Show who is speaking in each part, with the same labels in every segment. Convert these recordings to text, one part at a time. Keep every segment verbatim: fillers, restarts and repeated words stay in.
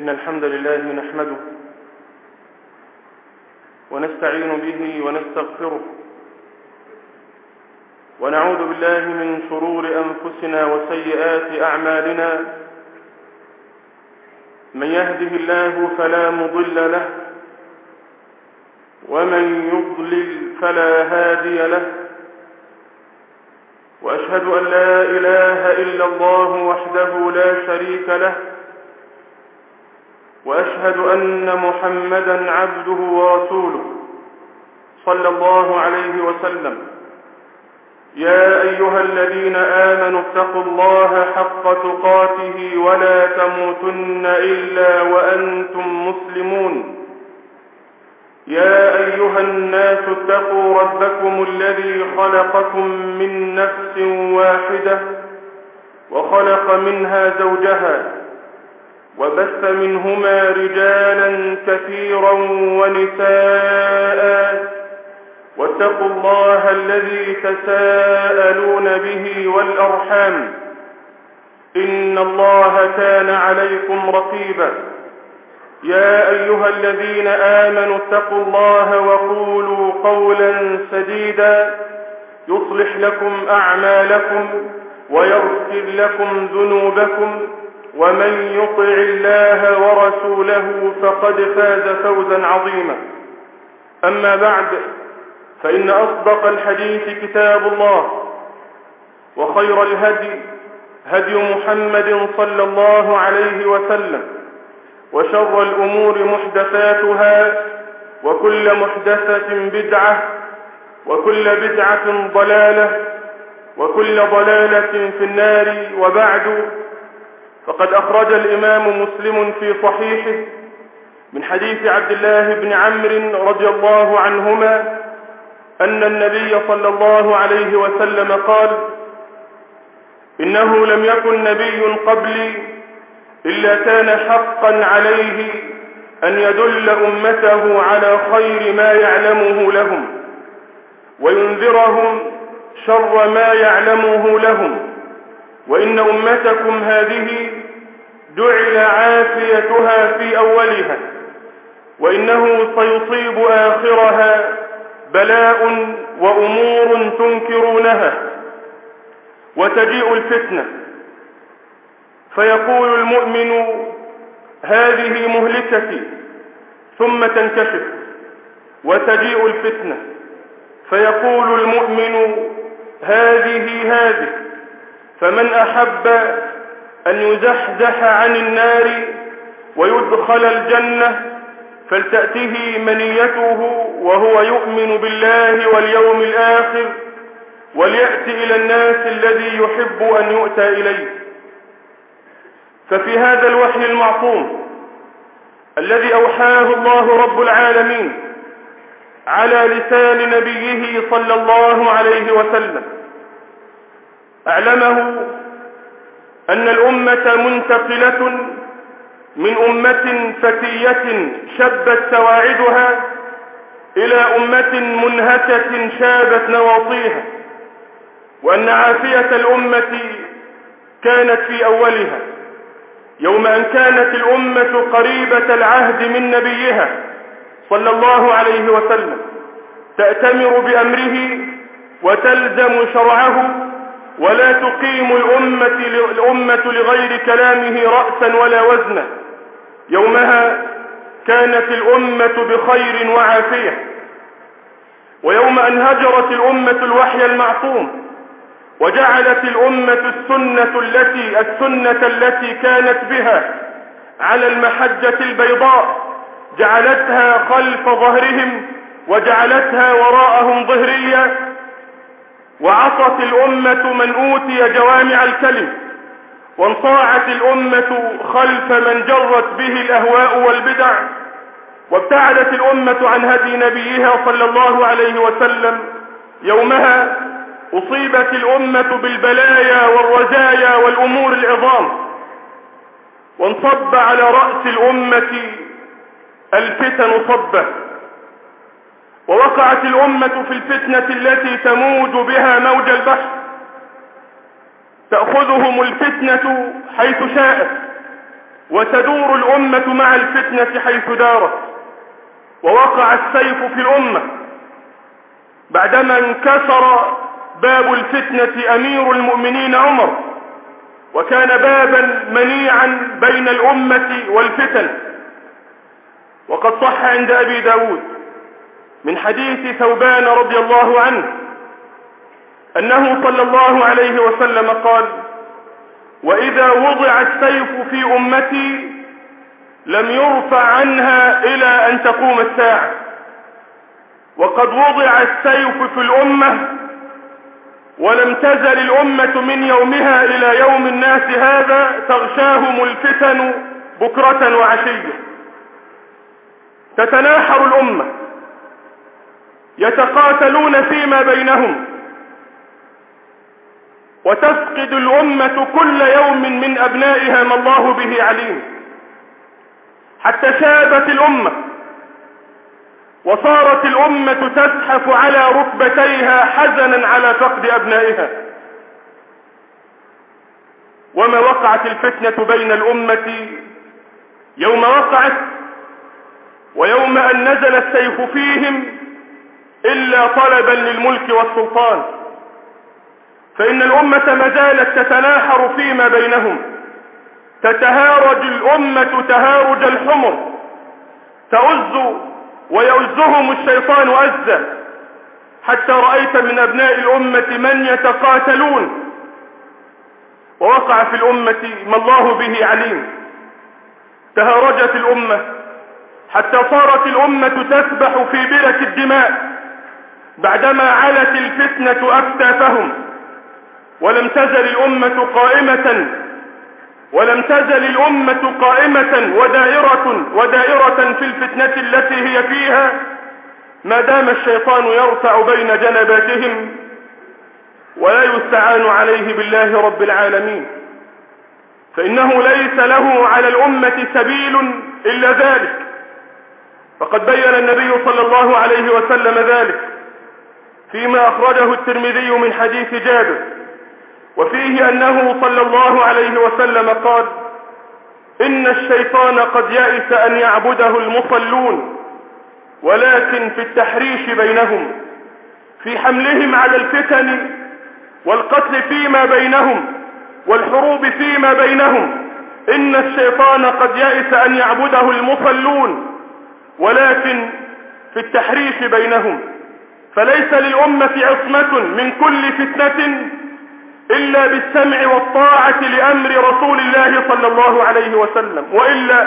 Speaker 1: إن الحمد لله نحمده ونستعين به ونستغفره ونعوذ بالله من شرور أنفسنا وسيئات أعمالنا. من يهده الله فلا مضل له ومن يضلل فلا هادي له، وأشهد أن لا إله إلا الله وحده لا شريك له، وأشهد أن محمدًا عبده ورسوله صلى الله عليه وسلم. يا أيها الذين آمنوا اتقوا الله حق تقاته ولا تموتن إلا وأنتم مسلمون. يا أيها الناس اتقوا ربكم الذي خلقكم من نفس واحدة وخلق منها زوجها وبث منهما رجالا كثيرا ونساء، واتقوا الله الذي تساءلون به والأرحام إن الله كان عليكم رقيبا. يا أيها الذين آمنوا اتقوا الله وقولوا قولا سديدا يصلح لكم أعمالكم ويغفر لكم ذنوبكم، ومن يطع الله ورسوله فقد فاز فوزا عظيما. أما بعد، فإن أصدق الحديث كتاب الله، وخير الهدي هدي محمد صلى الله عليه وسلم، وشر الأمور محدثاتها، وكل محدثة بدعة، وكل بدعة ضلالة، وكل ضلالة في النار. وبعد، فقد أخرج الإمام مسلم في صحيحه من حديث عبد الله بن عمرو رضي الله عنهما أن النبي صلى الله عليه وسلم قال: إنه لم يكن نبي قبلي إلا كان حقا عليه أن يدل أمته على خير ما يعلمه لهم وينذرهم شر ما يعلمه لهم، وإن أمتكم هذه جعل عافيتها في أولها، وإنه سيصيب آخرها بلاء وأمور تنكرونها، وتجيء الفتنة فيقول المؤمن: هذه مهلكتي، ثم تنكشف، وتجيء الفتنة فيقول المؤمن: هذه هذه، فمن أحب أن يزحزح عن النار ويدخل الجنة فلتأته منيته وهو يؤمن بالله واليوم الآخر، وليأتي إلى الناس الذي يحب أن يؤتى إليه. ففي هذا الوحي المعصوم الذي أوحاه الله رب العالمين على لسان نبيه صلى الله عليه وسلم، أعلمه أن الأمة منتقلة من أمة فتية شبت سواعدها إلى أمة منهكة شابت نواصيها، وأن عافية الأمة كانت في أولها يوم أن كانت الأمة قريبة العهد من نبيها صلى الله عليه وسلم، تأتمر بأمره وتلزم شرعه، ولا تقيم الأمة, الأمة لغير كلامه رأسا ولا وزنا. يومها كانت الأمة بخير وعافية. ويوم أن هجرت الأمة الوحي المعصوم وجعلت الأمة السنة التي السنة التي كانت بها على المحجة البيضاء جعلتها خلف ظهرهم وجعلتها وراءهم ظهرية، وعصت الأمة من أوتي جوامع الكلم، وانصاعت الأمة خلف من جرت به الأهواء والبدع، وابتعدت الأمة عن هدي نبيها صلى الله عليه وسلم. يومها أصيبت الأمة بالبلايا والرزايا والأمور العظام، وانصب على رأس الأمة الفتن صبة، ووقعت الأمة في الفتنة التي تموج بها موج البحر، تأخذهم الفتنة حيث شاءت وتدور الأمة مع الفتنة حيث دارت. ووقع السيف في الأمة بعدما انكسر باب الفتنة أمير المؤمنين عمر، وكان بابا منيعا بين الأمة والفتن. وقد صح عند أبي داود من حديث ثوبان رضي الله عنه أنه صلى الله عليه وسلم قال: وإذا وضع السيف في أمتي لم يرفع عنها إلى أن تقوم الساعة. وقد وضع السيف في الأمة ولم تزل الأمة من يومها إلى يوم الناس هذا تغشاهم الفتن بكرة وعشية. تتناحر الأمة، يتقاتلون فيما بينهم، وتفقد الأمة كل يوم من أبنائها ما الله به عليم، حتى شابت الأمة وصارت الأمة تزحف على ركبتيها حزنا على فقد أبنائها. وما وقعت الفتنة بين الأمة يوم وقعت ويوم أن نزل السيف فيهم إلا طلبا للملك والسلطان، فإن الأمة ما زالت تتناحر فيما بينهم، تتهارج الأمة تهارج الحمر، تؤز ويؤزهم الشيطان أزا، حتى رأيت من أبناء الأمة من يتقاتلون. ووقع في الأمة ما الله به عليم، تهارجت الأمة حتى صارت الأمة تسبح في برك الدماء بعدما علت الفتنة أكتافهم. ولم تزل الأمة قائمة ولم تزل الأمة قائمة ودائرة ودائرة في الفتنة التي هي فيها ما دام الشيطان يرفع بين جنباتهم ولا يستعان عليه بالله رب العالمين، فإنه ليس له على الأمة سبيل إلا ذلك. فقد بين النبي صلى الله عليه وسلم ذلك فيما أخرجه الترمذي من حديث جابر، وفيه أنه صلى الله عليه وسلم قال: إن الشيطان قد يئس أن يعبده المصلون، ولكن في التحريش بينهم، في حملهم على الفتن والقتل فيما بينهم والحروب فيما بينهم، إن الشيطان قد يئس أن يعبده المصلون، ولكن في التحريش بينهم. فليس للأمة عصمة من كل فتنة إلا بالسمع والطاعة لأمر رسول الله صلى الله عليه وسلم، وإلا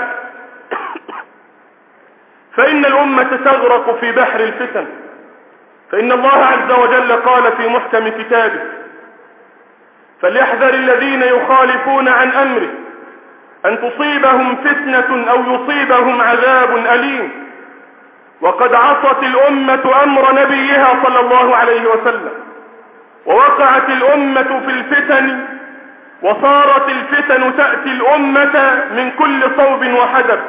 Speaker 1: فإن الأمة تغرق في بحر الفتن. فإن الله عز وجل قال في محكم كتابه: فليحذر الذين يخالفون عن أمره أن تصيبهم فتنة أو يصيبهم عذاب أليم. وقد عصت الأمة أمر نبيها صلى الله عليه وسلم، ووقعت الأمة في الفتن، وصارت الفتن تأتي الأمة من كل صوب وحدب،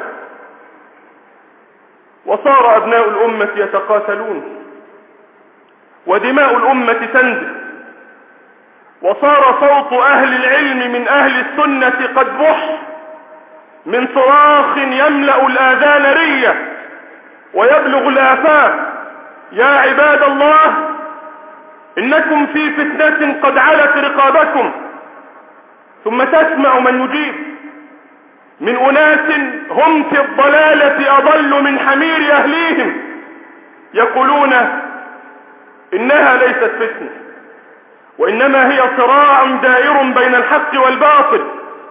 Speaker 1: وصار أبناء الأمة يتقاتلون، ودماء الأمة تنزل، وصار صوت أهل العلم من أهل السنة قد بح من صراخ يملأ الآذان رية ويبلغ الآفاق: يا عباد الله، إنكم في فتنة قد علت رقابكم. ثم تسمع من يجيب من أناس هم في الضلالة أضل من حمير أهليهم يقولون إنها ليست فتنة، وإنما هي صراع دائر بين الحق والباطل،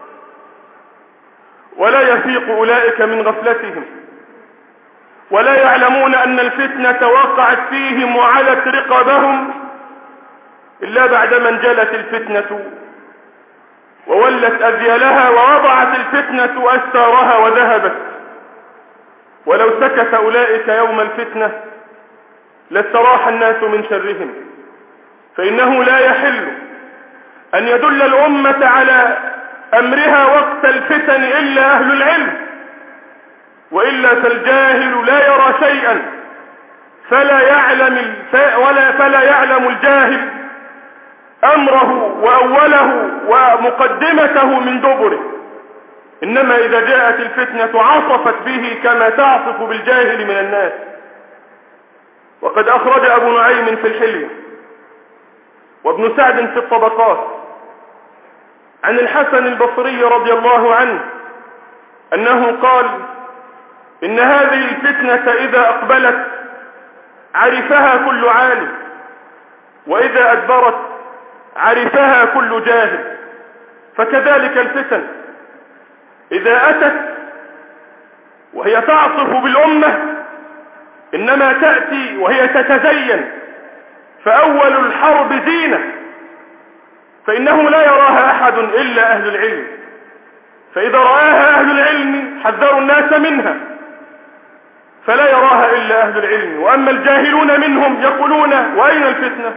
Speaker 1: ولا يفيق أولئك من غفلتهم، ولا يعلمون أن الفتنة وقعت فيهم وعلت رقابهم إلا بعدما انجلت الفتنة وولت أذيالها ووضعت الفتنة أستارها وذهبت. ولو سكت أولئك يوم الفتنة لاستراح الناس من شرهم، فإنه لا يحل أن يدل الأمة على أمرها وقت الفتن إلا أهل العلم، وإلا فالجاهل لا يرى شيئا، فلا يعلم ولا فلا يعلم الجاهل أمره وأوله ومقدمته من دبره. إنما إذا جاءت الفتنة عصفت به كما تعصف بالجاهل من الناس. وقد أخرج أبو نعيم في الحلية وابن سعد في الطبقات عن الحسن البصري رضي الله عنه أنه قال: إن هذه الفتنة إذا أقبلت عرفها كل عالم، وإذا أدبرت عرفها كل جاهل. فكذلك الفتن إذا أتت وهي تعصف بالأمة إنما تأتي وهي تتزين، فأول الحرب زينة، فإنه لا يراها أحد إلا أهل العلم، فإذا رآها أهل العلم حذروا الناس منها، فلا يراها إلا أهل العلم. وأما الجاهلون منهم يقولون: وأين الفتنة؟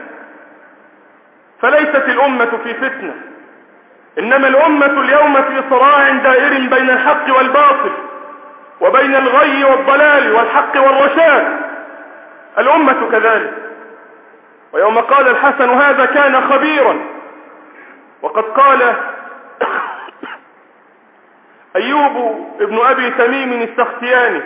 Speaker 1: فليست الأمة في فتنة، إنما الأمة اليوم في صراع دائر بين الحق والباطل، وبين الغي والضلال والحق والرشاد. الأمة كذلك. ويوم قال الحسن هذا كان خبيرا، وقد قال أيوب ابن أبي تميم السختياني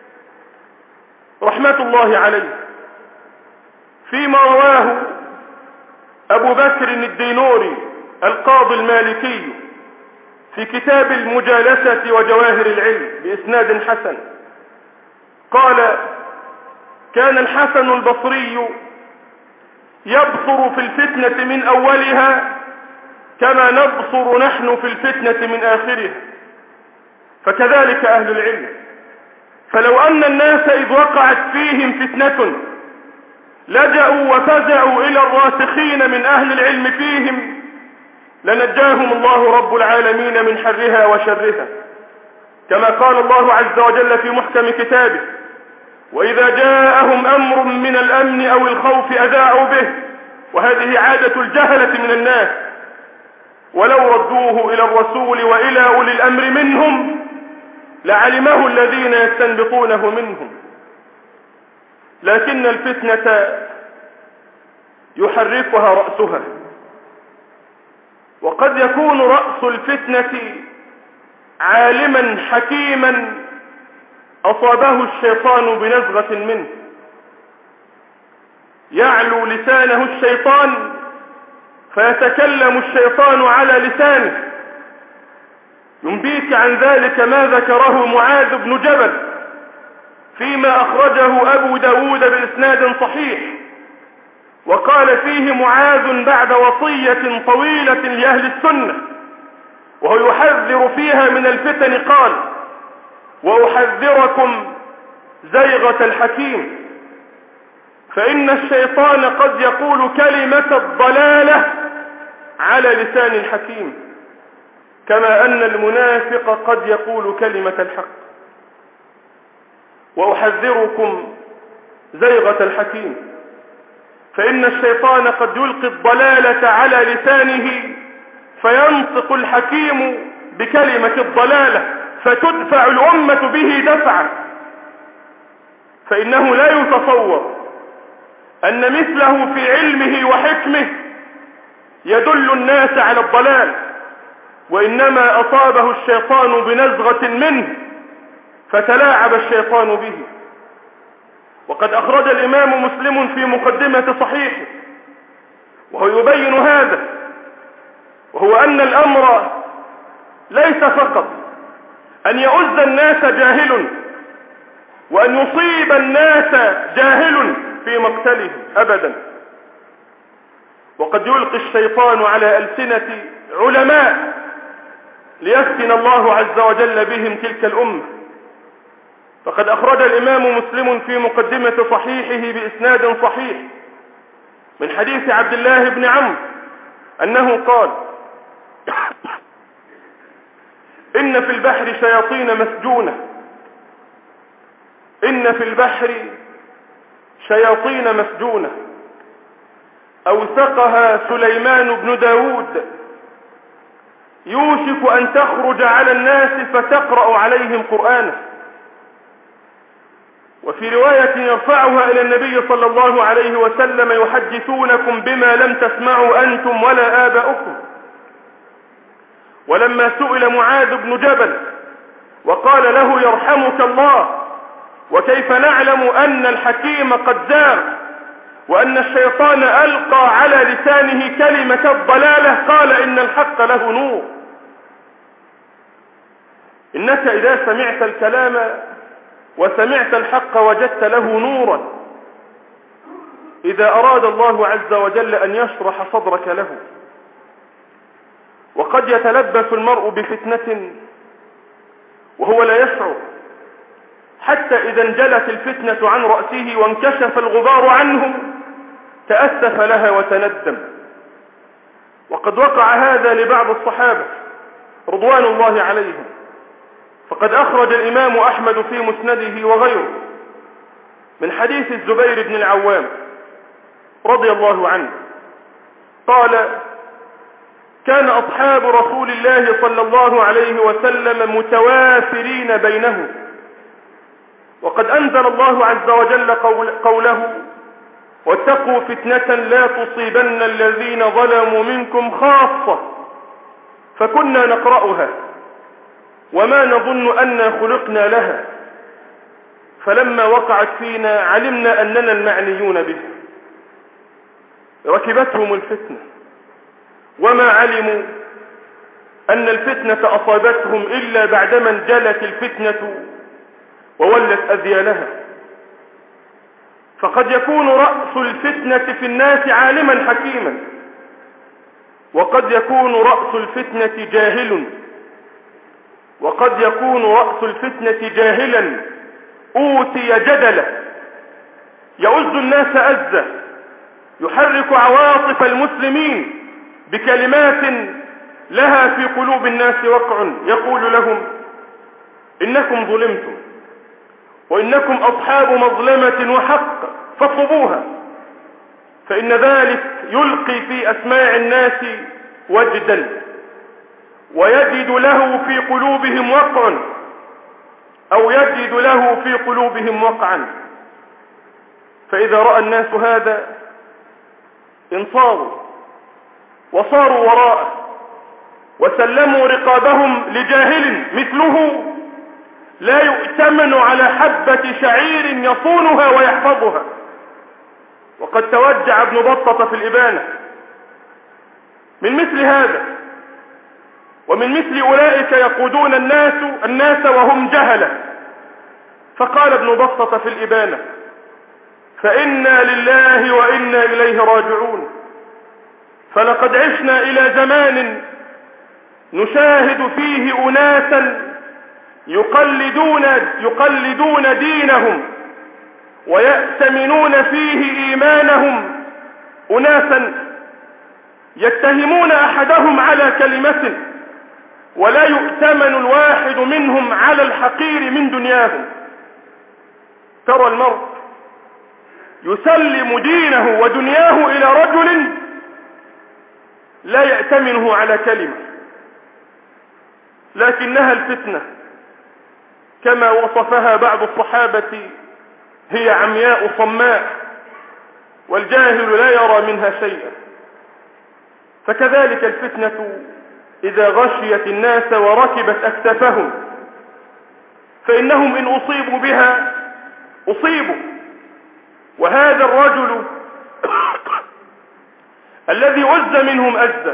Speaker 1: رحمة الله عليه فيما رواه أبو بكر الدينوري القاضي المالكي في كتاب المجالسة وجواهر العلم بإسناد حسن، قال: كان الحسن البصري يبصر في الفتنة من أولها كما نبصر نحن في الفتنة من آخرها، فكذلك أهل العلم. فلو أن الناس إذ وقعت فيهم فتنة لجأوا وفزعوا إلى الراسخين من أهل العلم فيهم لنجاهم الله رب العالمين من حرها وشرها، كما قال الله عز وجل في محكم كتابه: وإذا جاءهم أمر من الأمن أو الخوف أذاعوا به. وهذه عادة الجهلة من الناس، ولو ردوه إلى الرسول وإلى أولي الأمر منهم لعلمه الذين يستنبطونه منهم. لكن الفتنة يحركها رأسها، وقد يكون رأس الفتنة عالما حكيما أصابه الشيطان بنزغة منه، يعلو لسانه الشيطان فيتكلم الشيطان على لسانه. ينبيك عن ذلك ما ذكره معاذ بن جبل فيما أخرجه أبو داود بإسناد صحيح، وقال فيه معاذ بعد وصية طويلة لأهل السنة وهو يحذر فيها من الفتن، قال: وأحذركم زيغة الحكيم، فإن الشيطان قد يقول كلمة الضلالة على لسان الحكيم، كما أن المنافق قد يقول كلمة الحق. وأحذركم زيغة الحكيم، فإن الشيطان قد يلقي الضلالة على لسانه فينطق الحكيم بكلمة الضلالة فتدفع الأمة به دفعة. فإنه لا يتصور أن مثله في علمه وحكمه يدل الناس على الضلال، وإنما أصابه الشيطان بنزغة منه فتلاعب الشيطان به. وقد أخرج الإمام مسلم في مقدمة صحيحه وهو يبين هذا، وهو أن الأمر ليس فقط أن يؤذ الناس جاهل وأن يصيب الناس جاهل في مقتله أبدا، وقد يلقي الشيطان على ألسنة علماء ليفتن الله عز وجل بهم تلك الأمة. فقد أخرج الإمام مسلم في مقدمة صحيحه بإسناد صحيح من حديث عبد الله بن عمرو أنه قال: إن في البحر شياطين مسجونة إن في البحر شياطين مسجونة أوثقها سليمان بن داود يوشك أن تخرج على الناس فتقرأ عليهم قرآنه. وفي رواية يرفعها إلى النبي صلى الله عليه وسلم: يحدثونكم بما لم تسمعوا أنتم ولا آباؤكم. ولما سئل معاذ بن جبل وقال له يرحمك الله وكيف نعلم أن الحكيم قد زاغ وأن الشيطان ألقى على لسانه كلمة الضلالة، قال إن الحق له نور. إنك إذا سمعت الكلام وسمعت الحق وجدت له نورا، إذا أراد الله عز وجل أن يشرح صدرك له. وقد يتلبس المرء بفتنة وهو لا يشعر، حتى إذا انجلت الفتنة عن رأسه وانكشف الغبار عنه تأسف لها وتندم. وقد وقع هذا لبعض الصحابة رضوان الله عليهم، فقد أخرج الإمام أحمد في مسنده وغيره من حديث الزبير بن العوام رضي الله عنه قال: كان أصحاب رسول الله صلى الله عليه وسلم متوافرين بينهم، وقد أنزل الله عز وجل قول قوله: واتقوا فتنة لا تصيبن الذين ظلموا منكم خاصة. فكنا نقرأها وما نظن أننا خلقنا لها، فلما وقعت فينا علمنا أننا المعنيون بها. ركبتهم الفتنة وما علموا أن الفتنة أصابتهم إلا بعدما انجلت الفتنة وولت أذيالها. فقد يكون رأس الفتنة في الناس عالما حكيما، وقد يكون رأس الفتنة جاهل، وقد يكون رأس الفتنة جاهلا أوتي جدلا يؤز الناس أزا، يحرك عواطف المسلمين بكلمات لها في قلوب الناس وقع، يقول لهم: إنكم ظلمتم وإنكم أصحاب مظلمة وحق فاطلبوها، فإن ذلك يلقي في أسماع الناس وجدا ويجد له في قلوبهم وقع، أو يجد له في قلوبهم وقعا. فإذا رأى الناس هذا انصاروا وصاروا وراءه وسلموا رقابهم لجاهل مثله لا يؤتمن على حبة شعير يصونها ويحفظها. وقد توجع ابن بطة في الإبانة من مثل هذا ومن مثل أولئك يقودون الناس الناس وهم جهلة، فقال ابن بطة في الإبانة: فإنا لله وإنا إليه راجعون. فلقد عشنا إلى زمان نشاهد فيه أناسا يقلدون, يقلدون دينهم ويأتمنون فيه إيمانهم، أناسا يتهمون أحدهم على كلمة ولا يؤتمن الواحد منهم على الحقير من دنياهم. ترى المرء يسلم دينه ودنياه إلى رجل لا يأتمنه على كلمة، لكنها الفتنة كما وصفها بعض الصحابة هي عمياء صماء والجاهل لا يرى منها شيئا. فكذلك الفتنة إذا غشيت الناس وركبت أكتافهم فإنهم إن أصيبوا بها أصيبوا. وهذا الرجل الذي عز منهم أزا،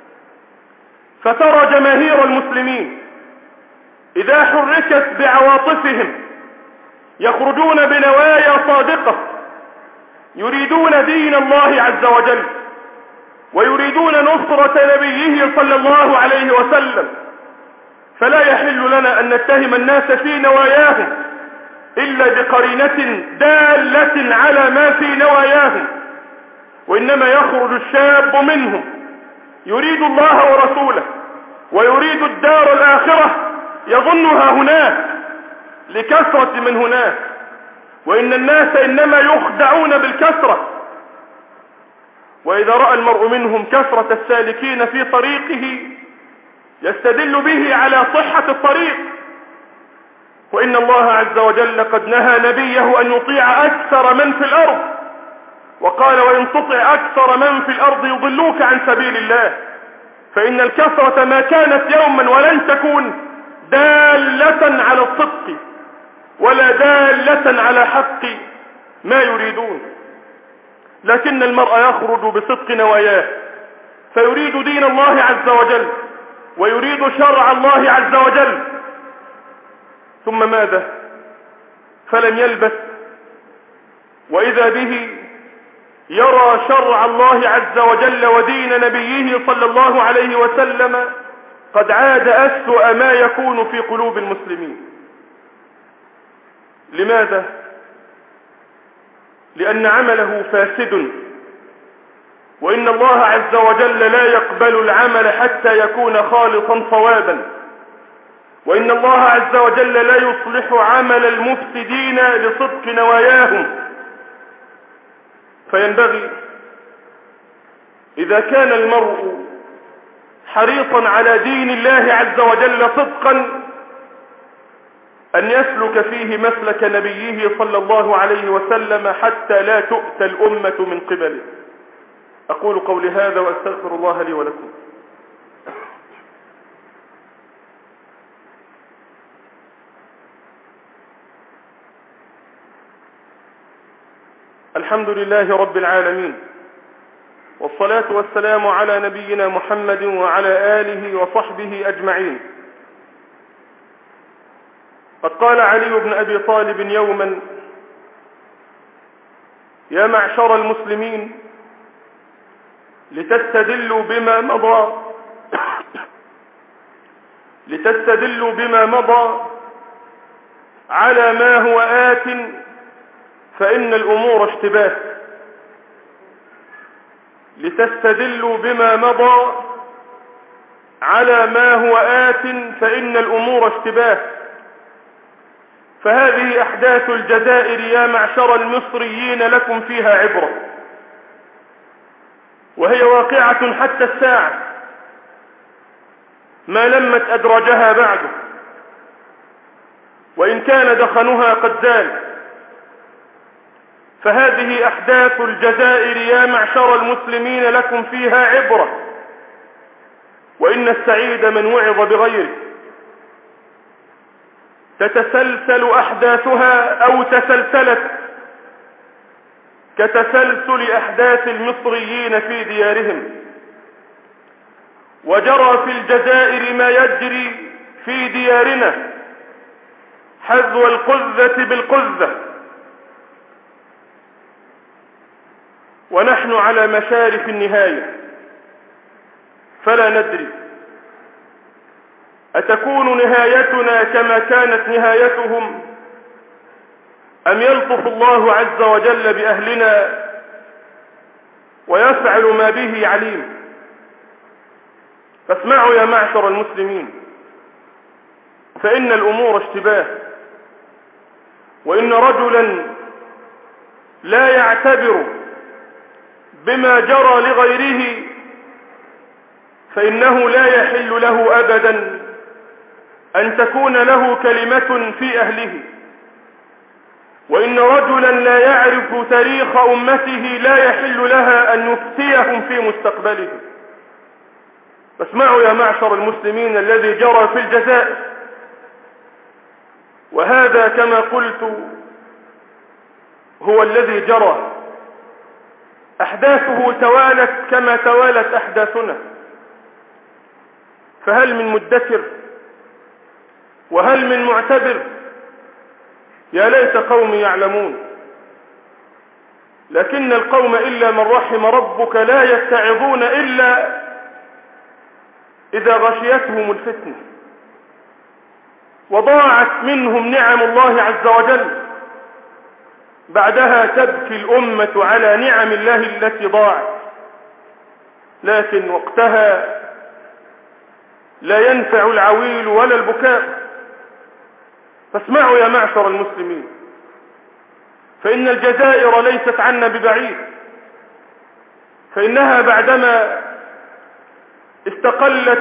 Speaker 1: فترى جماهير المسلمين إذا حركت بعواطفهم يخرجون بنوايا صادقة يريدون دين الله عز وجل ويريدون نصرة نبيه صلى الله عليه وسلم، فلا يحل لنا أن نتهم الناس في نواياهم إلا بقرينة دالة على ما في نواياهم. وإنما يخرج الشاب منهم يريد الله ورسوله ويريد الدار الآخرة يظنها هناك لكثرة من هناك، وإن الناس إنما يخدعون بالكثرة. وإذا رأى المرء منهم كثرة السالكين في طريقه يستدل به على صحة الطريق. وإن الله عز وجل قد نهى نبيه أن يطيع أكثر من في الأرض، وقال: وإن تطع أكثر من في الأرض يضلوك عن سبيل الله. فإن الكثرة ما كانت يوما ولن تكون دالة على الصدق ولا دالة على حق ما يريدون، لكن المرء يخرج بصدق نواياه فيريد دين الله عز وجل ويريد شرع الله عز وجل، ثم ماذا؟ فلم يلبث وإذا به يرى شرع الله عز وجل ودين نبيه صلى الله عليه وسلم قد عاد أسوأ ما يكون في قلوب المسلمين. لماذا؟ لأن عمله فاسد، وإن الله عز وجل لا يقبل العمل حتى يكون خالصا صوابا، وإن الله عز وجل لا يصلح عمل المفسدين لصدق نواياهم. فينبغي إذا كان المرء حريصا على دين الله عز وجل صدقا أن يسلك فيه مسلك نبيه صلى الله عليه وسلم حتى لا تؤتى الأمة من قبله. أقول قولي هذا وأستغفر الله لي ولكم. الحمد لله رب العالمين، والصلاة والسلام على نبينا محمد وعلى آله وصحبه أجمعين. قد قال علي بن أبي طالب يوما: يا معشر المسلمين، لتستدلوا بما مضى لتستدلوا بما مضى على ما هو آت فإن الأمور اشتباه. لتستدلوا بما مضى على ما هو آت فإن الأمور اشتباه. فهذه أحداث الجزائر يا معشر المصريين لكم فيها عبرة، وهي واقعة حتى الساعة ما لمت أدرجها بعد، وإن كان دخنها قد زال. فهذه أحداث الجزائر يا معشر المسلمين لكم فيها عبرة، وإن السعيد من وعظ بغيره. تتسلسل أحداثها أو تسلسلت كتسلسل أحداث المصريين في ديارهم، وجرى في الجزائر ما يجري في ديارنا حذو القذة بالقذة، ونحن على مشارف النهاية. فلا ندري أتكون نهايتنا كما كانت نهايتهم، أم يلطف الله عز وجل بأهلنا ويفعل ما به عليم. فاسمعوا يا معشر المسلمين، فإن الأمور اشتباه، وإن رجلا لا يعتبر بما جرى لغيره فإنه لا يحل له أبدا أن تكون له كلمة في أهله. وإن رجلا لا يعرف تاريخ أمته لا يحل لها أن يفتيهم في مستقبله. فاسمعوا يا معشر المسلمين الذي جرى في الجزائر، وهذا كما قلت هو الذي جرى. أحداثه توالت كما توالت أحداثنا، فهل من مدكر وهل من معتبر؟ يا ليت قومي يعلمون. لكن القوم إلا من رحم ربك لا يتعظون إلا إذا غشيتهم الفتنة وضاعت منهم نعم الله عز وجل، بعدها تبكي الأمة على نعم الله التي ضاعت، لكن وقتها لا ينفع العويل ولا البكاء. فاسمعوا يا معشر المسلمين، فإن الجزائر ليست عنا ببعيد، فإنها بعدما استقلت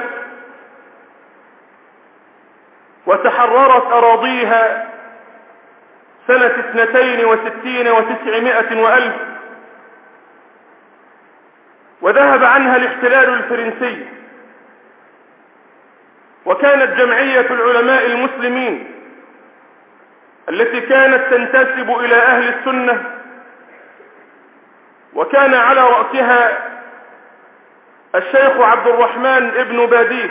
Speaker 1: وتحررت أراضيها سنة اثنتين وستين وتسعمائة وألف، وذهب عنها الاحتلال الفرنسي وكانت جمعية العلماء المسلمين التي كانت تنتسب إلى أهل السنة، وكان على رأسها الشيخ عبد الرحمن ابن باديه،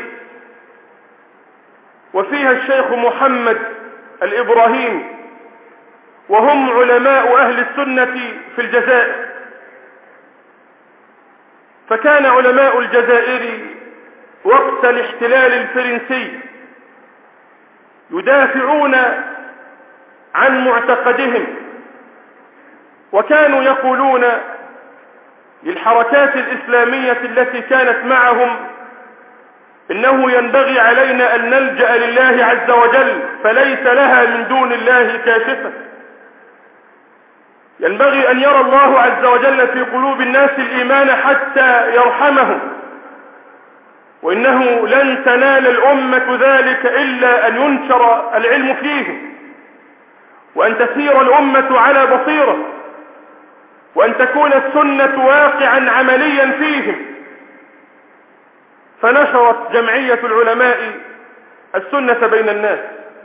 Speaker 1: وفيها الشيخ محمد الإبراهيم، وهم علماء أهل السنة في الجزائر. فكان علماء الجزائر وقت الاحتلال الفرنسي يدافعون عن معتقدهم، وكانوا يقولون للحركات الإسلامية التي كانت معهم إنه ينبغي علينا أن نلجأ لله عز وجل، فليس لها من دون الله كاشفة. ينبغي أن يرى الله عز وجل في قلوب الناس الإيمان حتى يرحمهم، وإنه لن تنال الأمة ذلك إلا أن ينشر العلم فيهم، وأن تسير الأمة على بصيرة، وأن تكون السنة واقعا عمليا فيهم. فنشرت جمعية العلماء السنة بين الناس.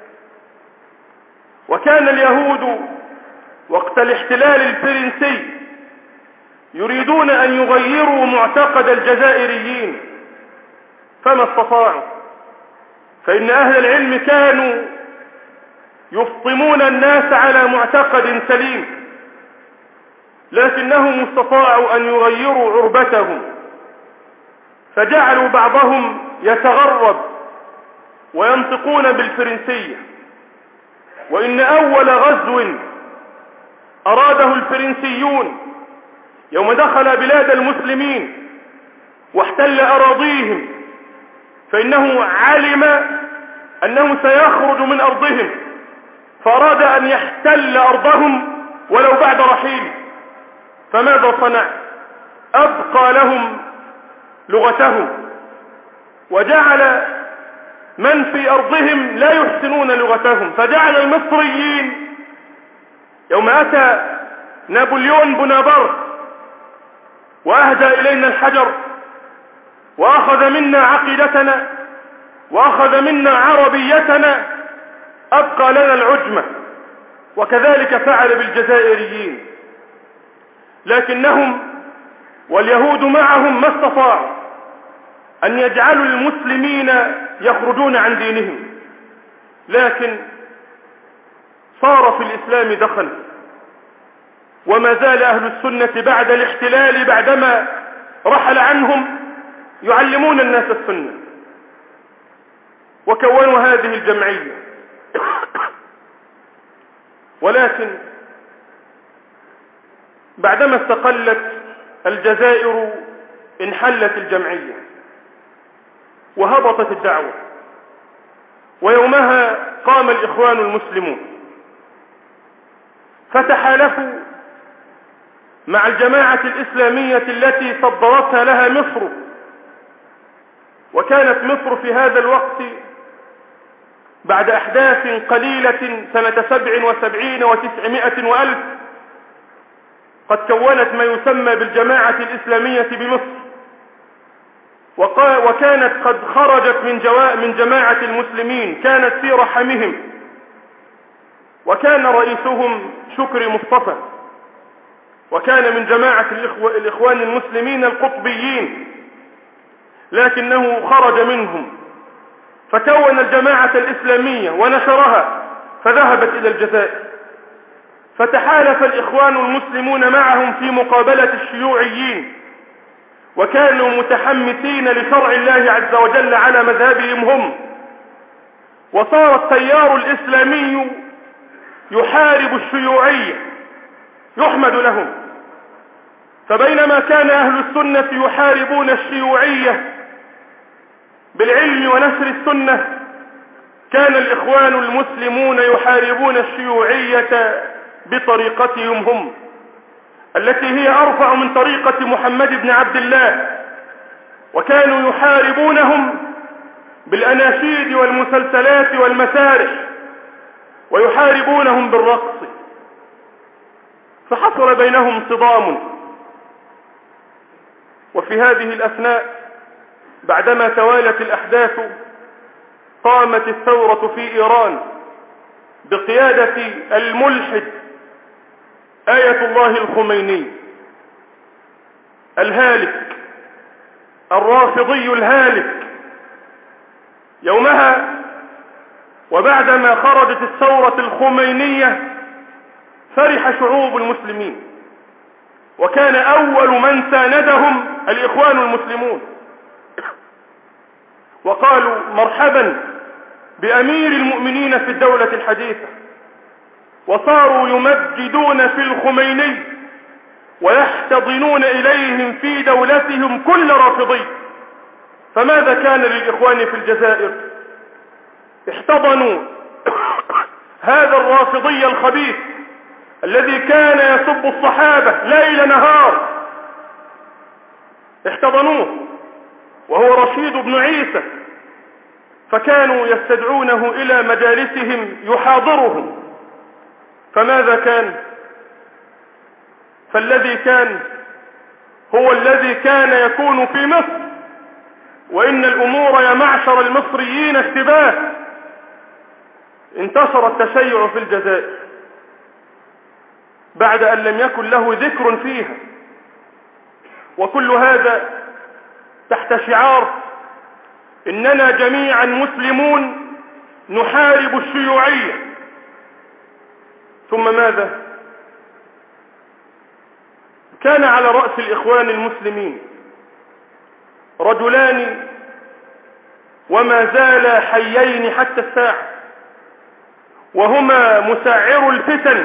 Speaker 1: وكان اليهود وقت الاحتلال الفرنسي يريدون أن يغيروا معتقد الجزائريين، فما استطاعوا، فإن أهل العلم كانوا يفطمون الناس على معتقد سليم، لكنهم استطاعوا أن يغيروا عربتهم، فجعلوا بعضهم يتغرب وينطقون بالفرنسية. وإن أول غزو أراده الفرنسيون يوم دخل بلاد المسلمين واحتل أراضيهم، فإنه علم أنه سيخرج من أرضهم، فأراد أن يحتل أرضهم ولو بعد رحيل. فماذا صنع؟ أبقى لهم لغتهم، وجعل من في أرضهم لا يحسنون لغتهم، فجعل المصريين يوم أتى نابليون بونابرت وأهدى إلينا الحجر وأخذ منا عقيدتنا وأخذ منا عربيتنا، أبقى لنا العجمة، وكذلك فعل بالجزائريين. لكنهم واليهود معهم ما استطاعوا أن يجعلوا المسلمين يخرجون عن دينهم، لكن صار في الإسلام دخل. وما زال أهل السنة بعد الاحتلال بعدما رحل عنهم يعلمون الناس السنة، وكونوا هذه الجمعية. ولكن بعدما استقلت الجزائر انحلت الجمعية وهبطت الدعوة، ويومها قام الإخوان المسلمون فتحالفوا مع الجماعة الإسلامية التي صدرتها لها مصر. وكانت مصر في هذا الوقت بعد أحداث قليلة سنة سبع وسبعين وتسعمائة وألف قد كونت ما يسمى بالجماعة الإسلامية بمصر، وكانت قد خرجت من, جوا... من جماعة المسلمين، كانت في رحمهم، وكان رئيسهم شكري مصطفى، وكان من جماعة الإخو... الإخوان المسلمين القطبيين، لكنه خرج منهم فكون الجماعة الإسلامية ونشرها، فذهبت إلى الجزائر، فتحالف الإخوان المسلمون معهم في مقابلة الشيوعيين، وكانوا متحمسين لشرع الله عز وجل على مذهبهم هم. وصار التيار الإسلامي يحارب الشيوعية يحمد لهم. فبينما كان أهل السنة يحاربون الشيوعية بالعلم ونشر السنة، كان الإخوان المسلمون يحاربون الشيوعية بطريقتهم هم، التي هي أرفع من طريقة محمد بن عبد الله، وكانوا يحاربونهم بالأناشيد والمسلسلات والمسارح، ويحاربونهم بالرقص. فحصل بينهم صدام. وفي هذه الأثناء بعدما توالت الأحداث قامت الثورة في إيران بقيادة الملحد آية الله الخميني الهالك الرافضي الهالك. يومها وبعدما خرجت الثورة الخمينية فرح شعوب المسلمين، وكان أول من ساندهم الإخوان المسلمون، وقالوا مرحبا بأمير المؤمنين في الدولة الحديثة، وصاروا يمجدون في الخميني ويحتضنون إليهم في دولتهم كل رافضي. فماذا كان للإخوان في الجزائر؟ احتضنوا هذا الرافضي الخبيث الذي كان يسب الصحابة ليل نهار، احتضنوه وهو رشيد بن عيسى، فكانوا يستدعونه إلى مجالسهم يحاضرهم. فماذا كان؟ فالذي كان هو الذي كان يكون في مصر. وإن الأمور يا معشر المصريين اشتباه. انتشر التشيع في الجزائر بعد أن لم يكن له ذكر فيها، وكل هذا تحت شعار إننا جميعا مسلمون نحارب الشيوعية. ثم ماذا؟ كان على رأس الإخوان المسلمين رجلان وما زالا حيين حتى الساعة، وهما مساعر الفتن،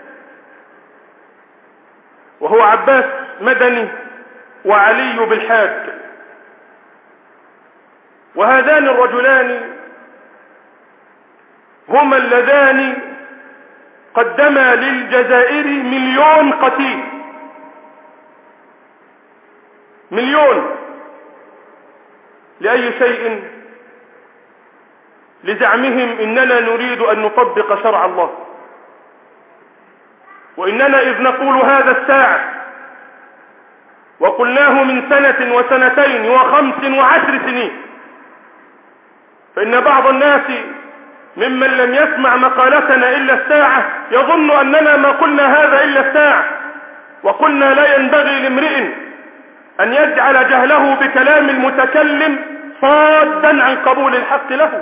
Speaker 1: وهو عباس مدني وعلي بالحاج. وهذان الرجلان هما اللذان قدما للجزائر مليون قتيل، مليون. لأي شيء؟ لزعمهم إننا نريد أن نطبق شرع الله، وإننا إذ نقول هذا الساعة وقلناه من سنة وسنتين وخمس وعشر سنين، فإن بعض الناس ممن لم يسمع مقالتنا إلا الساعة يظن أننا ما قلنا هذا إلا الساعة، وقلنا لا ينبغي لامرئ أن يجعل جهله بكلام المتكلم صادا عن قبول الحق له.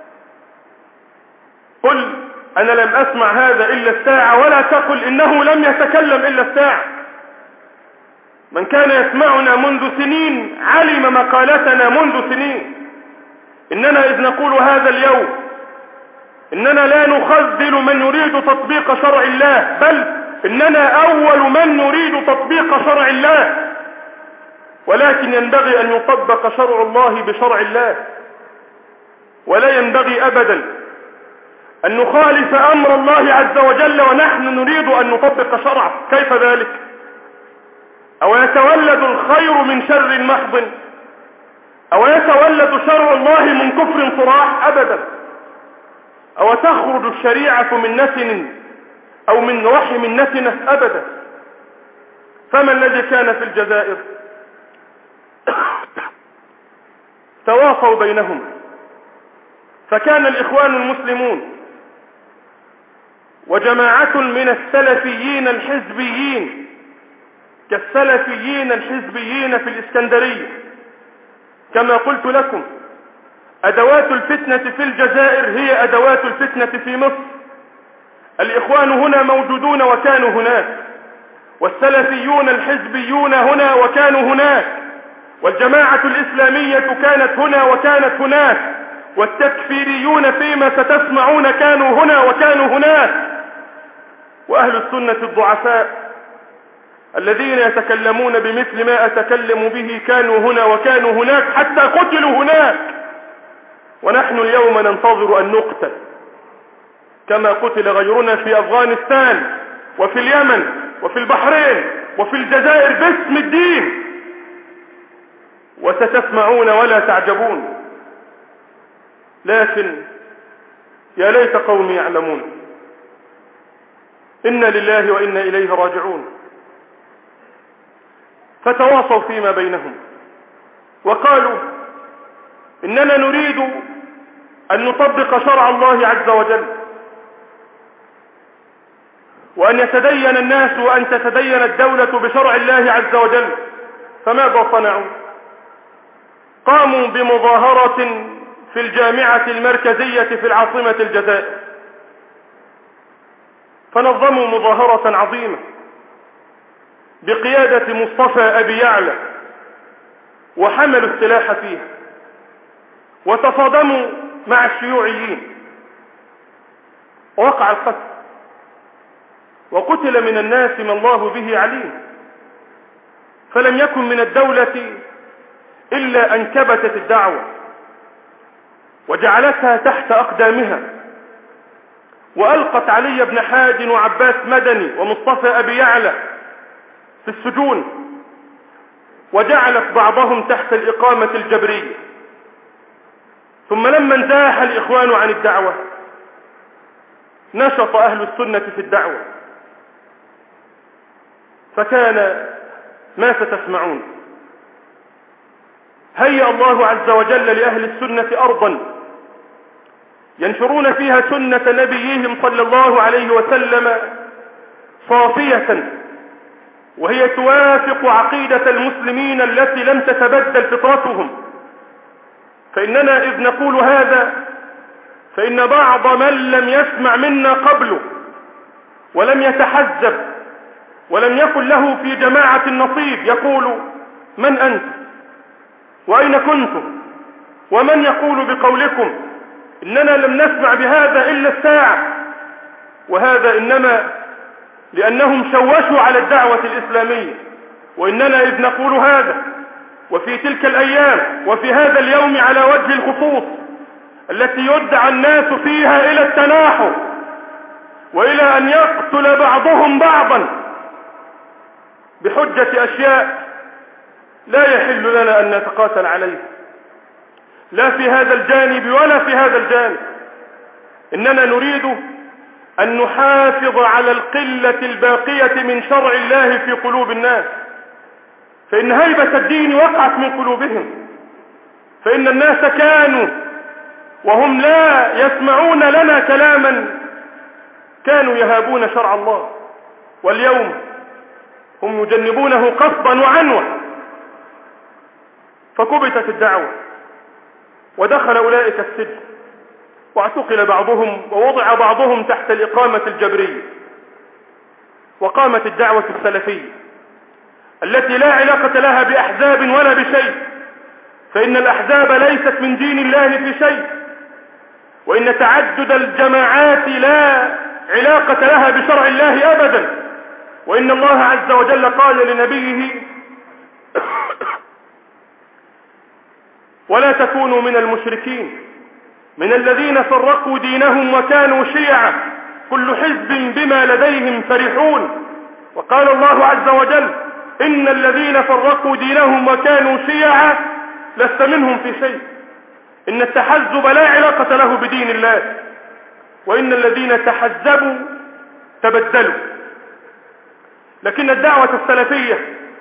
Speaker 1: قل أنا لم أسمع هذا إلا الساعة، ولا تقل إنه لم يتكلم إلا الساعة. من كان يسمعنا منذ سنين علم مقالتنا منذ سنين. إننا إذ نقول هذا اليوم إننا لا نخذل من يريد تطبيق شرع الله، بل إننا أول من نريد تطبيق شرع الله، ولكن ينبغي أن يطبق شرع الله بشرع الله، ولا ينبغي أبدا أن نخالف أمر الله عز وجل ونحن نريد أن نطبق شرعه. كيف ذلك؟ أو يتولد الخير من شر محض؟ أو يتولد شرع الله من كفر صراح؟ أبدا. أو تخرج الشريعة من نتن أو من رحم نتنة؟ أبدا. فما الذي كان في الجزائر؟ تواصوا بينهم، فكان الإخوان المسلمون وجماعة من السلفيين الحزبيين كالسلفيين الحزبيين في الإسكندرية. كما قلت لكم أدوات الفتنة في الجزائر هي أدوات الفتنة في مصر. الإخوان هنا موجودون وكانوا هناك، والسلفيون الحزبيون هنا وكانوا هناك، والجماعة الإسلامية كانت هنا وكانت هناك، والتكفيريون فيما ستسمعون كانوا هنا وكانوا هناك، وأهل السنة الضعفاء الذين يتكلمون بمثل ما أتكلم به كانوا هنا وكانوا هناك، حتى قتلوا هناك. ونحن اليوم ننتظر أن نقتل كما قتل غيرنا في أفغانستان وفي اليمن وفي البحرين وفي الجزائر باسم الدين، وستسمعون ولا تعجبون. لكن يا ليت قومي يعلمون. إنا لله وإنا إليه راجعون. فتواصوا فيما بينهم وقالوا إننا نريد أن نطبق شرع الله عز وجل، وأن يتدين الناس وأن تتدين الدولة بشرع الله عز وجل. فماذا صنعوا؟ قاموا بمظاهرة في الجامعة المركزية في العاصمة الجزائر، فنظموا مظاهرة عظيمة بقيادة مصطفى أبي يعلى، وحملوا السلاح فيها وتصادموا مع الشيوعيين، ووقع القتل، وقتل من الناس من الله به عليم. فلم يكن من الدولة إلا أن كبتت الدعوة وجعلتها تحت أقدامها، وألقت علي بن حاج وعباس مدني ومصطفى أبي يعلى في السجون، وجعلت بعضهم تحت الإقامة الجبرية. ثم لما انزاح الإخوان عن الدعوة نشط أهل السنة في الدعوة، فكان ما ستسمعون. هيأ الله عز وجل لأهل السنة أرضا ينشرون فيها سنة نبيهم صلى الله عليه وسلم صافية، وهي توافق عقيدة المسلمين التي لم تتبدل فطرتهم. فإننا إذ نقول هذا فإن بعض من لم يسمع منا قبله ولم يتحزب ولم يكن له في جماعة النصيب يقول: من أنت؟ وأين كنتم؟ ومن يقول بقولكم إننا لم نسمع بهذا إلا الساعة؟ وهذا إنما لأنهم شوشوا على الدعوة الإسلامية. وإننا إذ نقول هذا وفي تلك الأيام وفي هذا اليوم على وجه الخصوص التي يدعى الناس فيها إلى التناحر وإلى أن يقتل بعضهم بعضا بحجة أشياء لا يحل لنا أن نتقاتل عليها، لا في هذا الجانب ولا في هذا الجانب. إننا نريد أن نحافظ على القلة الباقية من شرع الله في قلوب الناس، فإن هيبة الدين وقعت من قلوبهم. فإن الناس كانوا وهم لا يسمعون لنا كلاما كانوا يهابون شرع الله، واليوم هم يجنبونه قصدا وعنوة. فكبتت الدعوة ودخل أولئك السجن، واعتقل بعضهم ووضع بعضهم تحت الإقامة الجبرية. وقامت الدعوة السلفية التي لا علاقة لها بأحزاب ولا بشيء، فإن الأحزاب ليست من دين الله في شيء، وإن تعدد الجماعات لا علاقة لها بشرع الله أبدا. وإن الله عز وجل قال لنبيه: ولا تكونوا من المشركين من الذين فرقوا دينهم وكانوا شيعا كل حزب بما لديهم فرحون. وقال الله عز وجل: إن الذين فرقوا دينهم وكانوا شيعا لست منهم في شيء. إن التحزب لا علاقة له بدين الله، وإن الذين تحزبوا تبدلوا. لكن الدعوة السلفية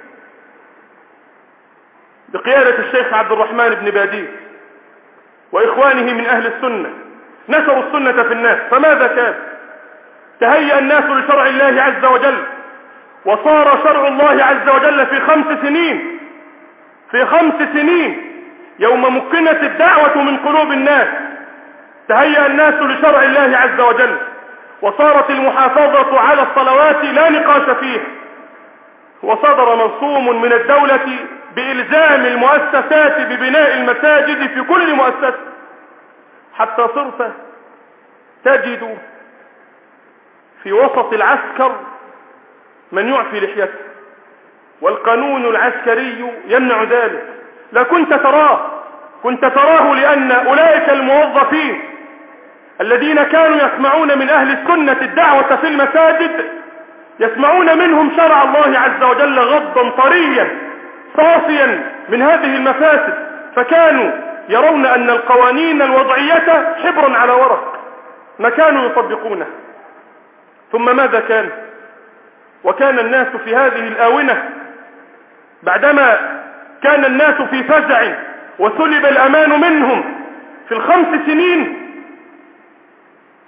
Speaker 1: بقيادة الشيخ عبد الرحمن بن باديس وإخوانه من أهل السنة نشروا السنة في الناس. فماذا كان؟ تهيأ الناس لشرع الله عز وجل، وصار شرع الله عز وجل في خمس سنين في خمس سنين يوم مكنت الدعوة من قلوب الناس تهيأ الناس لشرع الله عز وجل، وصارت المحافظة على الصلوات لا نقاش فيها، وصدر منصوم من الدولة بإلزام المؤسسات ببناء المساجد في كل مؤسسة، حتى صرت تجد في وسط العسكر من يعفي لحيته، والقانون العسكري يمنع ذلك. لا كنت تراه كنت تراه لأن أولئك الموظفين الذين كانوا يسمعون من أهل السنة الدعوة في المساجد يسمعون منهم شرع الله عز وجل غضا طريا صافيا من هذه المفاسد، فكانوا يرون أن القوانين الوضعية حبر على ورق ما كانوا يطبقونه. ثم ماذا كان؟ وكان الناس في هذه الآونة بعدما كان الناس في فزع وسلب الأمان منهم في الخمس سنين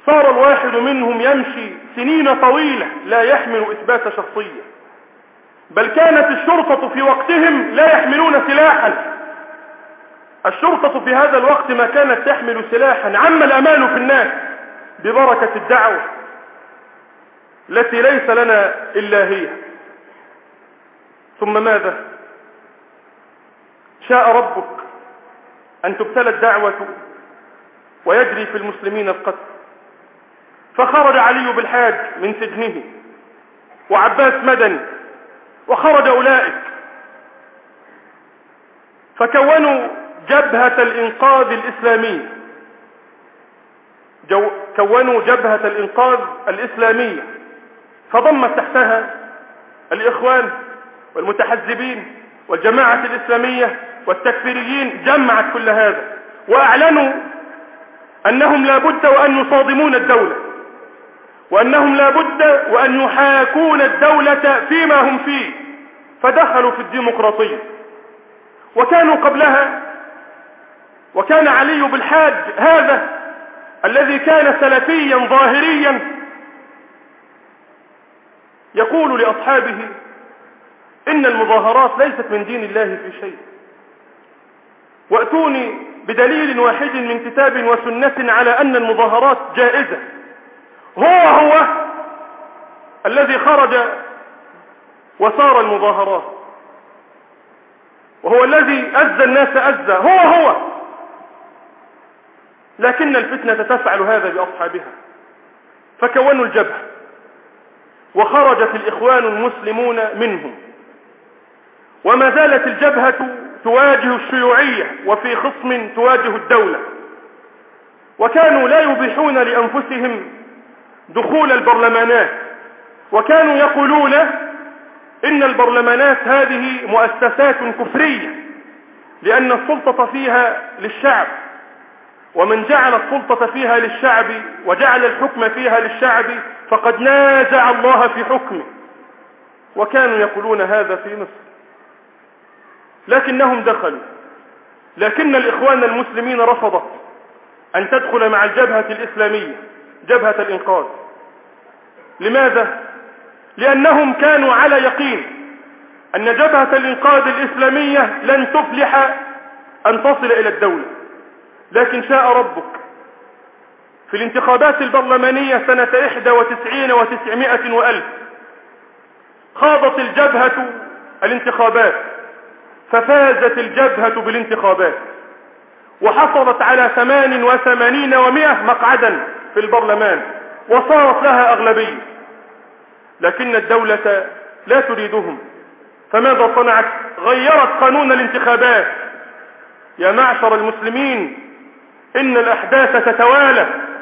Speaker 1: صار الواحد منهم يمشي سنين طويلة لا يحمل إثبات شخصية، بل كانت الشرطة في وقتهم لا يحملون سلاحا. الشرطة في هذا الوقت ما كانت تحمل سلاحا. عم الأمان في الناس ببركة الدعوة التي ليس لنا إلا هي. ثم ماذا؟ شاء ربك أن تبتلى الدعوة ويجري في المسلمين القتل، فخرج علي بالحاج من سجنه وعباس مدني، وخرج أولئك فكونوا جبهة الإنقاذ الإسلامية، جو كونوا جبهة الإنقاذ الإسلامية، فضمت تحتها الإخوان والمتحزبين والجماعة الإسلامية والتكفيريين، جمعت كل هذا وأعلنوا أنهم لا بد وأن يصادمون الدولة، وأنهم لا بد وأن يحاكون الدولة فيما هم فيه، فدخلوا في الديمقراطية. وكانوا قبلها، وكان علي بالحاج هذا الذي كان سلفيا ظاهريا يقول لأصحابه إن المظاهرات ليست من دين الله في شيء، وأتوني بدليل واحد من كتاب وسنة على أن المظاهرات جائزة. هو هو الذي خرج وصار المظاهرات، وهو الذي أذى الناس أذى، هو هو. لكن الفتنة تفعل هذا بأصحابها، فكونوا الجبهة وخرجت الإخوان المسلمون منهم، وما زالت الجبهة تواجه الشيوعية وفي خصم تواجه الدولة، وكانوا لا يبيحون لأنفسهم دخول البرلمانات، وكانوا يقولون إن البرلمانات هذه مؤسسات كفرية لأن السلطة فيها للشعب، ومن جعل السلطة فيها للشعب وجعل الحكم فيها للشعب فقد نازع الله في حكمه. وكانوا يقولون هذا في مصر، لكنهم دخلوا، لكن الإخوان المسلمين رفضت أن تدخل مع الجبهة الإسلامية جبهة الإنقاذ. لماذا؟ لأنهم كانوا على يقين أن جبهة الإنقاذ الإسلامية لن تفلح أن تصل إلى الدولة. لكن شاء ربك في الانتخابات البرلمانية سنة إحدى وتسعين وتسعمائة وألف خاضت الجبهة الانتخابات، ففازت الجبهة بالانتخابات وحصلت على ثمان وثمانين ومائة مقعدا في البرلمان وصارت لها أغلبية، لكن الدولة لا تريدهم. فماذا صنعت؟ غيرت قانون الانتخابات. يا معشر المسلمين، إن الأحداث تتوالى،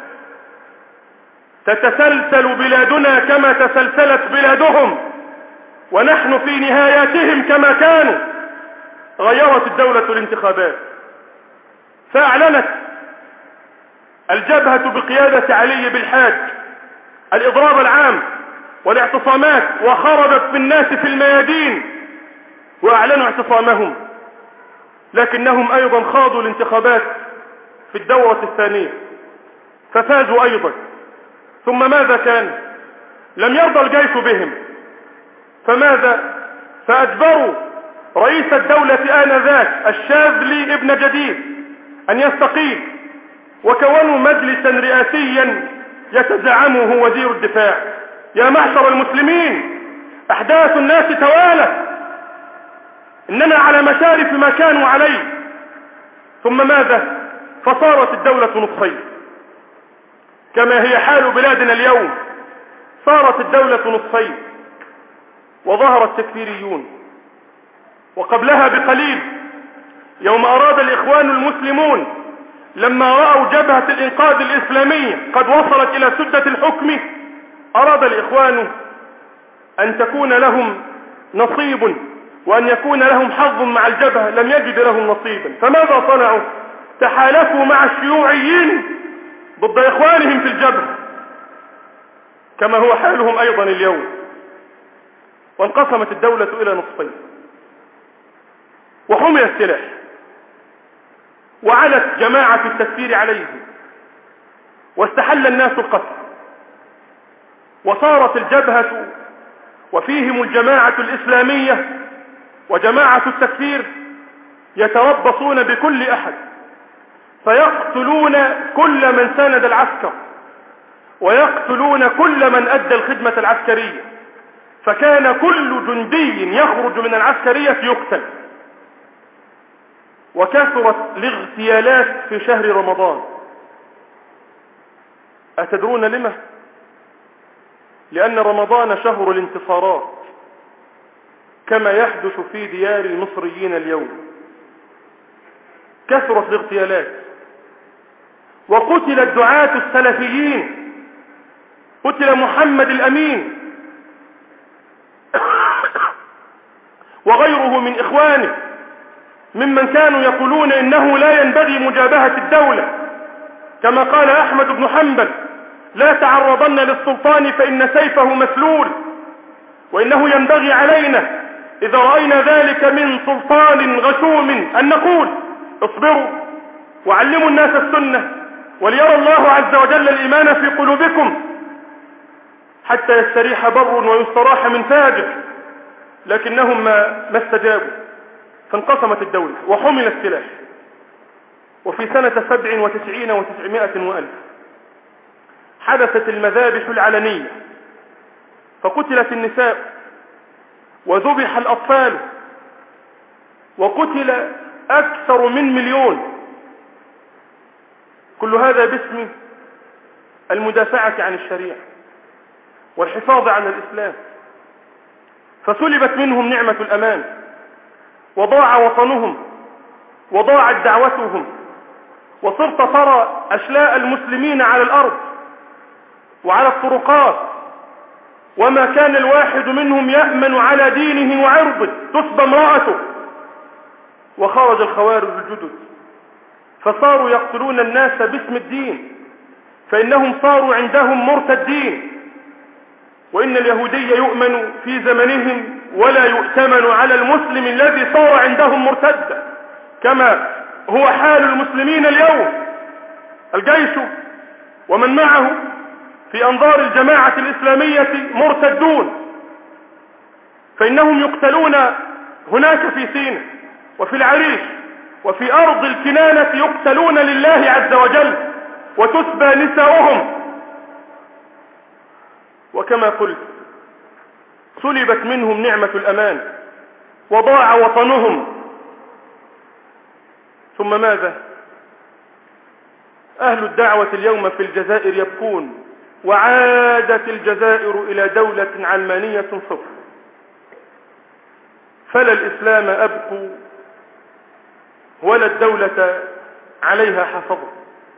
Speaker 1: تتسلسل بلادنا كما تسلسلت بلادهم، ونحن في نهاياتهم كما كانوا. غيرت الدولة الانتخابات، فأعلنت الجبهة بقيادة علي بالحاج الإضراب العام والاعتصامات، وخرجت بالناس في الميادين وأعلنوا اعتصامهم، لكنهم أيضا خاضوا الانتخابات في الدورة الثانية ففازوا أيضا. ثم ماذا كان؟ لم يرضى الجيش بهم، فماذا؟ فأجبروا رئيس الدولة آنذاك الشاذلي ابن جديد أن يستقيل، وكونوا مجلسا رئاسيا يتزعمه وزير الدفاع. يا معشر المسلمين، أحداث الناس توالت، إننا على مشارف ما كانوا عليه. ثم ماذا؟ فصارت الدولة نصفين كما هي حال بلادنا اليوم، صارت الدولة نصفين، وظهر التكفيريون. وقبلها بقليل يوم أراد الإخوان المسلمون لما رأوا جبهة الإنقاذ الإسلامية قد وصلت إلى سدة الحكم، أراد الإخوان أن تكون لهم نصيب وأن يكون لهم حظ مع الجبهة، لم يجد لهم نصيبا. فماذا صنعوا؟ تحالفوا مع الشيوعيين ضد إخوانهم في الجبهة كما هو حالهم أيضا اليوم، وانقسمت الدولة إلى نصفين، وحمي السلاح، وعلت جماعة التكفير عليهم، واستحل الناس القتل، وصارت الجبهة وفيهم الجماعة الإسلامية وجماعة التكفير يتربصون بكل أحد، فيقتلون كل من ساند العسكر ويقتلون كل من أدى الخدمة العسكرية، فكان كل جندي يخرج من العسكرية يقتل. وكثرت الاغتيالات في شهر رمضان. أتدرون لما؟ لأن رمضان شهر الانتصارات كما يحدث في ديار المصريين اليوم. كثرت الاغتيالات، وقتل الدعاة السلفيين، قتل محمد الأمين وغيره من إخوانه ممن كانوا يقولون إنه لا ينبغي مجابهة الدولة، كما قال أحمد بن حنبل: لا تعرضن للسلطان فإن سيفه مسلول، وإنه ينبغي علينا إذا رأينا ذلك من سلطان غشوم أن نقول: اصبروا وعلموا الناس السنة وليرى الله عز وجل الإيمان في قلوبكم حتى يستريح بر ويستراح من فاجر. لكنهم ما, ما استجابوا، فانقسمت الدولة وحمل السلاح. وفي سنة سبع وتسعين وتسعمائة وألف حدثت المذابح العلنية، فقتلت النساء وذبح الأطفال وقتل أكثر من مليون، كل هذا باسم المدافعة عن الشريعة والحفاظ على الإسلام. فسلبت منهم نعمة الأمان، وضاع وطنهم، وضاعت دعوتهم، وصرت ترى أشلاء المسلمين على الأرض وعلى الطرقات، وما كان الواحد منهم يأمن على دينه وعرضه، تسبى امرأته. وخرج الخوارج الجدد فصاروا يقتلون الناس باسم الدين، فإنهم صاروا عندهم مرتدين. وإن اليهودي يؤمن في زمنهم ولا يؤتمن على المسلم الذي صار عندهم مرتدا، كما هو حال المسلمين اليوم. الجيش ومن معه في أنظار الجماعة الإسلامية مرتدون، فإنهم يقتلون هناك في سيناء وفي العريش وفي أرض الكنانة، يقتلون لله عز وجل وتسبى نساؤهم. وكما قلت سلبت منهم نعمة الأمان وضاع وطنهم. ثم ماذا؟ أهل الدعوة اليوم في الجزائر يبكون، وعادت الجزائر إلى دولة علمانية صفر، فلا الإسلام أبقوا ولا الدولة عليها حفظوا.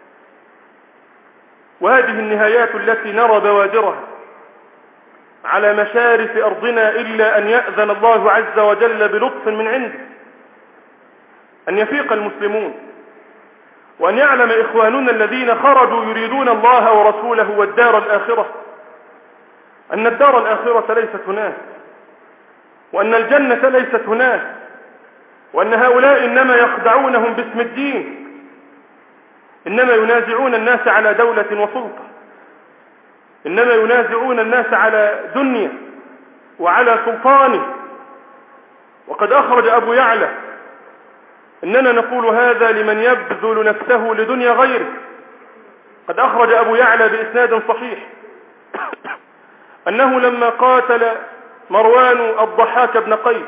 Speaker 1: وهذه النهايات التي نرى بوادرها على مشارف أرضنا، إلا أن يأذن الله عز وجل بلطف من عنده أن يفيق المسلمون، وأن يعلم إخواننا الذين خرجوا يريدون الله ورسوله والدار الآخرة أن الدار الآخرة ليست هناك، وأن الجنة ليست هناك، وأن هؤلاء إنما يخدعونهم باسم الدين، إنما ينازعون الناس على دولة وسلطة، إنما ينازعون الناس على دنيا وعلى سلطانه. وقد أخرج أبو يعلى: إننا نقول هذا لمن يبذل نفسه لدنيا غيره. قد أخرج أبو يعلى بإسناد صحيح أنه لما قاتل مروان الضحاك بن قيس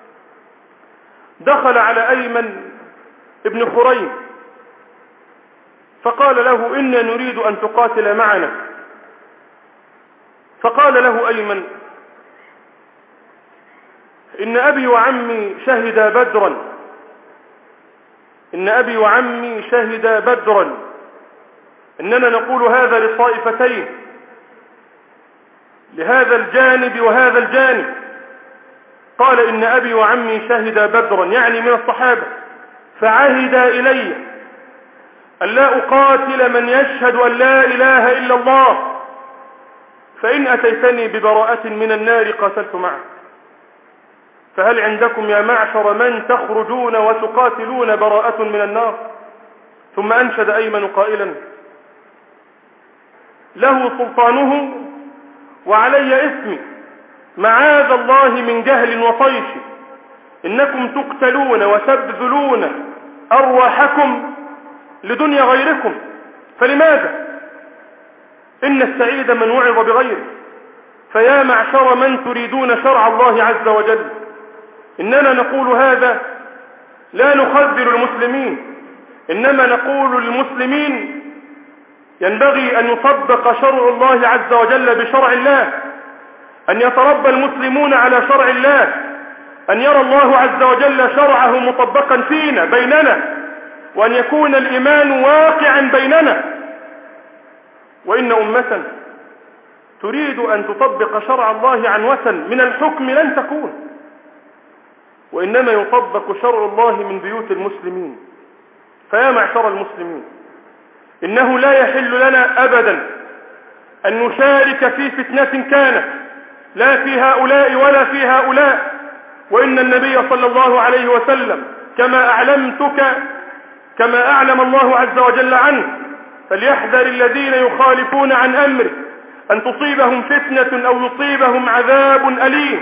Speaker 1: دخل على أيمن ابن خريم فقال له: إنا نريد أن تقاتل معنا. فقال له أيمن: إن أبي وعمي شهدا بدرا، إن أبي وعمي شهدا بدرا، إننا نقول هذا للطائفتين، لهذا الجانب وهذا الجانب. قال: إن أبي وعمي شهدا بدرا، يعني من الصحابة، فعهد إلي أن لا أقاتل من يشهد أن لا إله إلا الله، فإن أتيتني ببراءة من النار قاتلت معك. فهل عندكم يا معشر من تخرجون وتقاتلون براءة من النار؟ ثم أنشد أيمن قائلا: له سلطانه وعلي اسمي، معاذ الله من جهل وطيش، إنكم تقتلون وتبذلون أرواحكم لدنيا غيركم، فلماذا؟ إن السعيد من وعظ بغيره، فيا معشر من تريدون شرع الله عز وجل، إننا نقول هذا لا نخذل المسلمين، إنما نقول للمسلمين ينبغي أن يطبق شرع الله عز وجل بشرع الله، أن يتربى المسلمون على شرع الله، أن يرى الله عز وجل شرعه مطبقا فينا بيننا، وأن يكون الإيمان واقعا بيننا. وإن أمة تريد أن تطبق شرع الله عنوة من الحكم لن تكون، وإنما يطبق شرع الله من بيوت المسلمين. فيا معشر المسلمين، إنه لا يحل لنا أبدا أن نشارك في فتنة كانت، لا في هؤلاء ولا في هؤلاء. وإن النبي صلى الله عليه وسلم كما أعلمتك كما أعلم الله عز وجل عنه، فليحذر الذين يخالفون عن أمره أن تصيبهم فتنة أو يصيبهم عذاب أليم،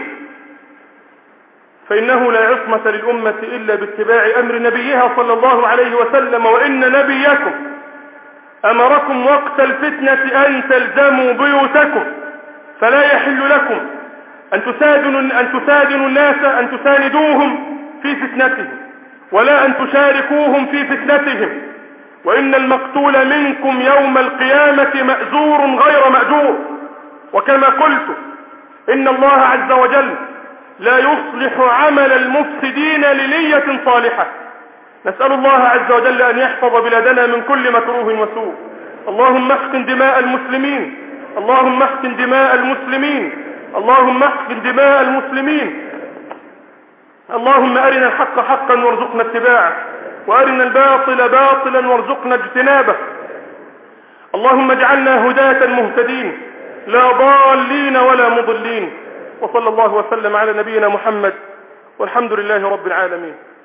Speaker 1: فإنه لا عصمة للأمة إلا باتباع أمر نبيها صلى الله عليه وسلم. وإن نبيكم أمركم وقت الفتنة أن تلزموا بيوتكم، فلا يحل لكم أن تسادنوا, أن تسادنوا الناس، أن تساندوهم في فتنتهم، ولا أن تشاركوهم في فتنتهم. وإن المقتول منكم يوم القيامة مأزور غير مأجور. وكما قلت إن الله عز وجل لا يصلح عمل المفسدين لنية صالحة. نسأل الله عز وجل أن يحفظ بلادنا من كل مكروه وسوء. اللهم احقن دماء المسلمين، اللهم احقن دماء المسلمين، اللهم احقن دماء المسلمين. اللهم أرنا الحق حقا وارزقنا اتباعه، وأرنا الباطل باطلا وارزقنا اجتنابه. اللهم اجعلنا هداة مهتدين، لا ضالين ولا مضلين. وصلى الله وسلم على نبينا محمد، والحمد لله رب العالمين.